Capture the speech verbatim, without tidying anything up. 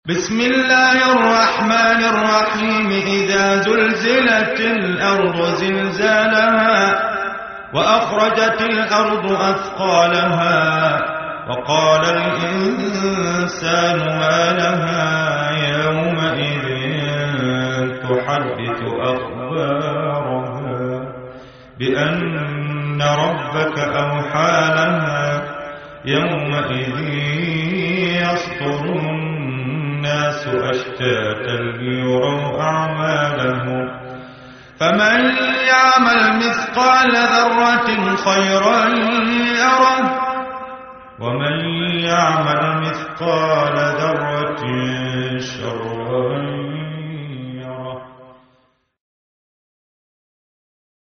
بسم الله الرحمن الرحيم إذا زلزلت الأرض زلزالها وأخرجت الأرض أثقالها وقال الإنسان ما لها يومئذ تحدث أخبارها بأن ربك أوحى لها يومئذ يصدر الناس أشتاتا ليروا أعمالهم فمن يعمل مثقال ذرة خيرا يره ومن يعمل مثقال ذرة